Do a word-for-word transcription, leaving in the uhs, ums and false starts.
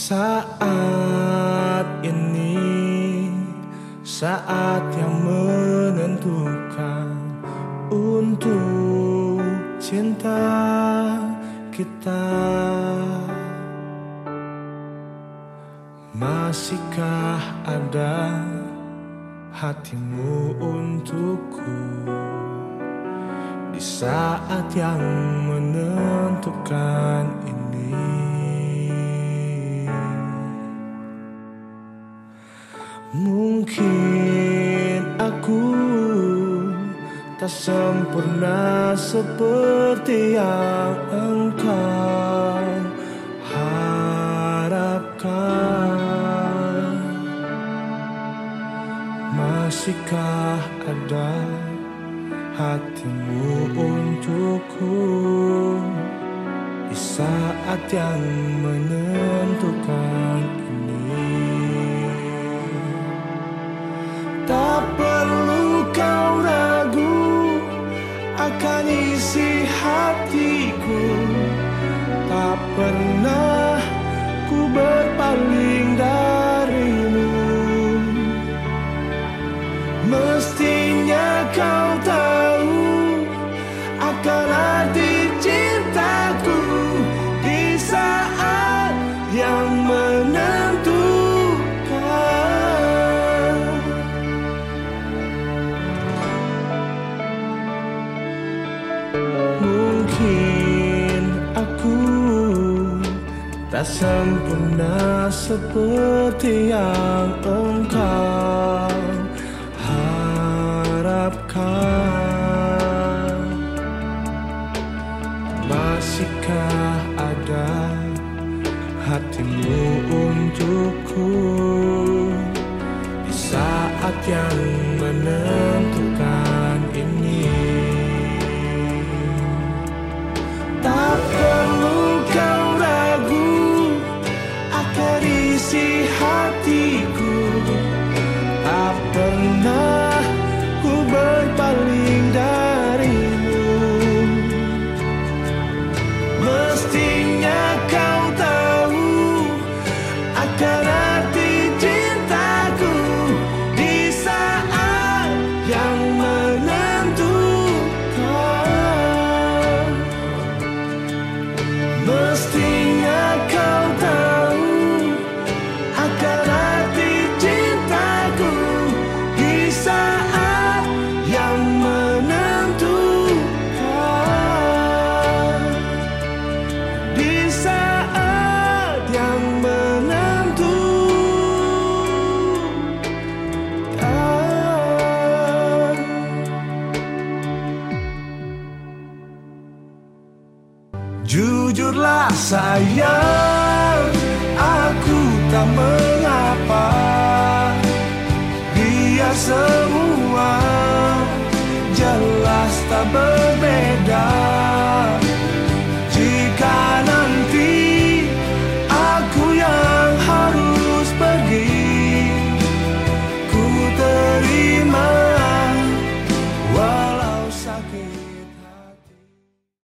Saat ini, saat yang menentukan untuk cinta kita. Masihkah ada hatimu untukku di saat yang menentukan ini? Mungkin aku tak sempurna seperti yang engkau harapkan. Masihkah ada hatimu untukku di saat yang menentukan ini? Tak perlu kau ragu akan isi hatiku. Tak pernah ku berpaling darimu. Mestinya kau tahu akan arti cintaku di saat yang menentukan. Mungkin aku tak sempurna seperti yang engkau harapkan. Masihkah ada hatimu untukku di saat yang menentukan ini? Tak perlu kau ragu akan isi hatiku. Tak pernah ku berpaling darimu. Mestinya kau tahu akan arti cintaku di saat yang menentukan. Mestinya kau tahu akan arti cintaku di saat yang menentukan. Di saat yang menentukan. Jujurlah sayang, aku tak mengapa. Biar semua jelas tak berbeda.